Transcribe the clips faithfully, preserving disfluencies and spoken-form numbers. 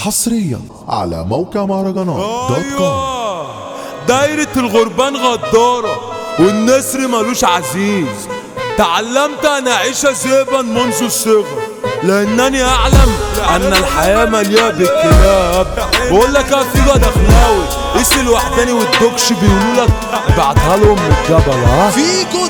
حصريا على موقع مهرجانات دوت كوم. أيوة. دايرة الغربان غدارة والنسر ملوش عزيز. تعلمت أن أعيش ذئبا منذ الصغر لأنني أعلم أن الحياة مليئة بالكلاب. بقول لك يا فيجا دخلاوي قيس الوحداني والدوكش بيقولوا لك ابعتها لهم من الجبل. ها فيجو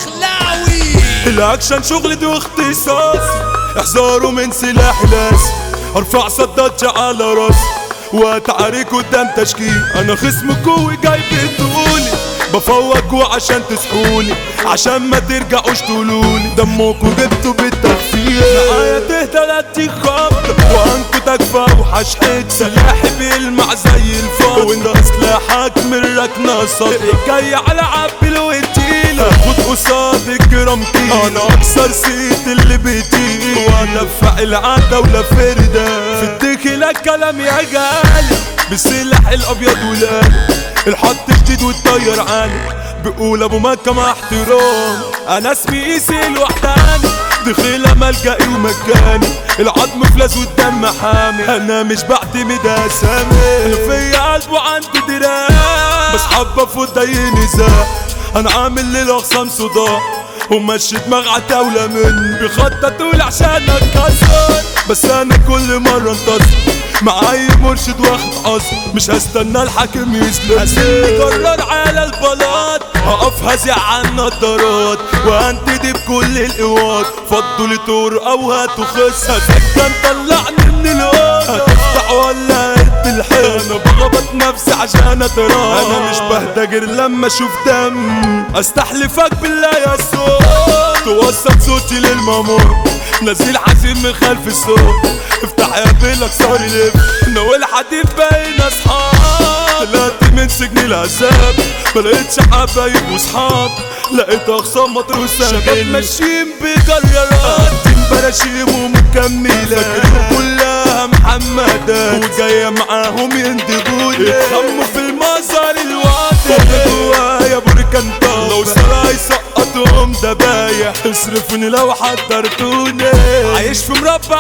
دخلاوي الأكشن شغلتي واختصاص، احذروا من سلاحي لاسي، ارفع صداتي على راسي واتعارك قدام تشكيل. انا خصم قوي جاي بتقولي بفوقكوا عشان تسحوني، عشان ما ترجعوش تقولولي دمكوا جبتوا بالتخفيف. معايا تهدى لا تخبط وانكوا تكفى وحشحت سلاحي بيلمع زي الفضة وانت سلاحك من ركنة صدر جاي على عبي الوتيلة خد قصاد كرامتي. انا اكسر سيت اللي بيطير وادفع العادة ولا فردة في الدخلة كلام يا غالي بالسلاح الابيض والقلب الحط جديد والطير عالي بقول ابو مكة مع احترام. انا اسمي قيسي الوحداني دخيلة ملجئي ومكاني العظم فلاس والدم حامي. انا مش بعتمد اسامي انا فيا قلب وعندي دراع بس حابة افوت اي نزاع. انا عامل للاخصام صداع ومشي دماغ عتاولة مني بيخططوا لي عشان اتكسر بس انا كل مرة انتصر مع اي مرشد واخد قصر. مش هستنى الحاكم يسلم هسيب قرار على البلاط هقف هزع على النضارات وهنتدي بكل القوات. فضوا لي طور او هاتوا خس هسكن طلعني من الوقت هتفتح ولا قد الحيط. انا بغبط نفسي عشان اتراك انا مش بهدى غير لما اشوف دم. استحلفك بالله يا صوت توصل صوتي للمامور نزيل حزين من خلف الصوت افتح يا بيلك صاري لب نو الحديد باين اصحاب. طلعت من سجن العذاب ملقتش حبايب وصحاب لقيت اخصام مطروسة شباب ماشيين بجريرات براشيم ومكملة كلها محمدة وجاية معاهم يندبوني يتخموا في المزار الواطي جوايا بركان طاقة لو سرا يسقطهم دبايح اصرفوني لو حضرتوني. عايش في مربع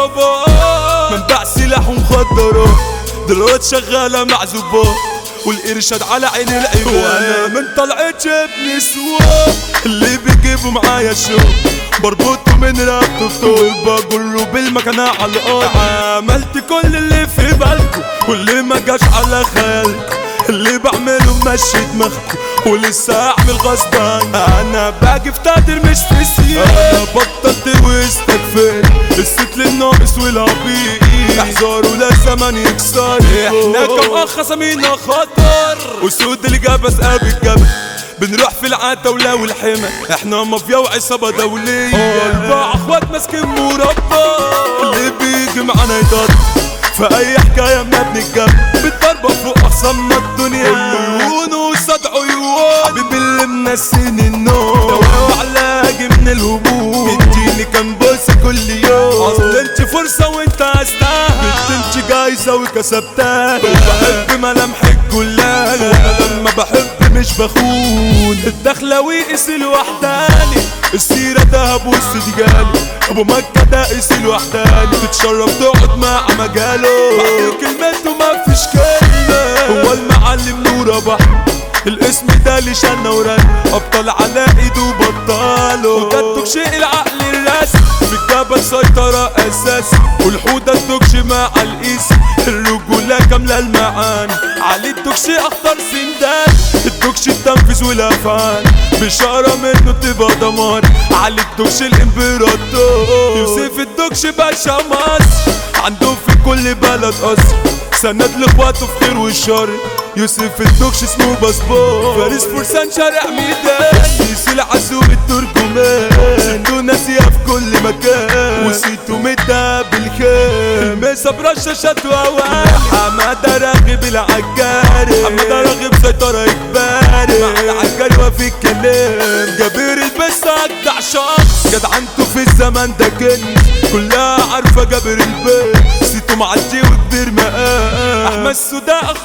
عصابات منبع سلاح ومخدرات دلوقتي شغالة مع زباط والإرشاد على عين العباد. وانا من طلعت ابن سواب اللي بيجيبوا معايا الشوق بربطه من رقبته بطول بجره بالمكنة على الارض. عملت كل اللي في بالكم واللي ما جاش على خيالكم اللي بعمله مشي دماغكم ولسه اعمل غصب عني. انا باجي في تقدير مش في سياق انا بطلت واستكفيت الست للناقص والعبيط احذروا لا زمن يكسر. احنا كم اخ خصمينا خطر وسود اللي جابس قاب الجبل بنروح في العتاولة والحمى احنا مافيا وعصابة دولية اربع اخوات ماسكين مربى اللي بيجي معانا يضرب في اي حكاية ما بنتجمع بالضربة فوق اخصامنا الدنيا عيون وصد عيون حبيبي اللي منسيني النوم دواء وعلاجي من الهموم اديني كام بوسة كل يوم اصل انت فرصة وانت استاهل انت جايزة وكسبتها وبحب ملامحك كلها وانا لما بحب مش بخون. الدخلاوي قيس الوحداني السيرة دهب والسدجالي ابو مكة ده قيس الوحداني تتشرف تقعد مع مجاله بعد كلمته ما فيش كلمة هو المعلم نور ابو احمد الاسم ده اللي شنا ورن ابطال على ايده بطاله وجدتك شيء العقل الراسي في الجبل سيطرة اساسي والحودة الدكش مع القيس الرجولة كاملة المعاني علي الدكش اخطر سندان الدكش التنفيذ والافعال بشارة منه تبقى دمار علي الدكش الامبراطور يوسف الدكش باشا مصر عنده في كل بلد قصر سند لاخواته في خير والشر. يوسف الدكش اسمه باسبور فارس فرسان شارع ميدان سيسي العزوق الترجمان سيتو ناسية في كل مكان وسيتو مدى بالخير الميسا برشاشات وأوان حمادة راغب العجاري حمادة راغب سيطرة إجباري مع العجاري وفي الكلام جابر البسة أجدع شخص جدعنته في الزمن ده كنز كلها عارفة جابر البيت سيتو معدي وكبير مقام أحمد سودا أخ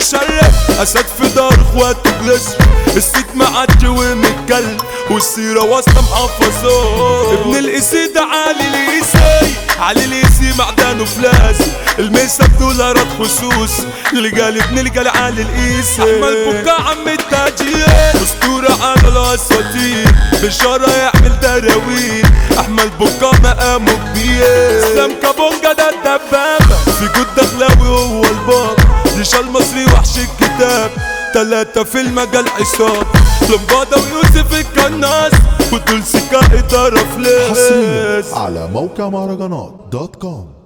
مشرف أسد في دار اخواته جلسر السيت معدي ومتكلم والسيرة واسطة محفظات ابن القسيد علي القسي علي ليسي معدن وفلاس الميسة بدولارات خصوص اللي قال ابن القال على القيس احمد بكا عم التاجير اسطورة على الاساطير بشارة يعمل دراويل احمد بكا مقامه كبير اسلام كابونجا ده الدبابة في جود دخلاوي هو الباب ريشا المصري وحش الكتاب تلاتة في المجال عصاب لمبادة ويوسف الكناس ودول سكا إدارة فلاس حصريا على موقع مهرجانات دوت كوم.